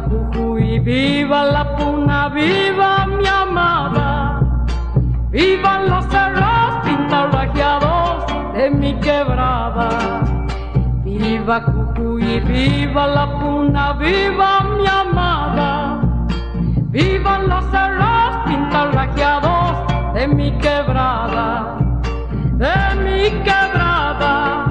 Jujuy, viva la Puna, viva mi amada. Vivan los cerros pintarrajeados de mi quebrada. Viva Jujuy, viva la Puna, viva mi amada. Vivan los cerros pintarrajeados de mi quebrada, de mi quebrada.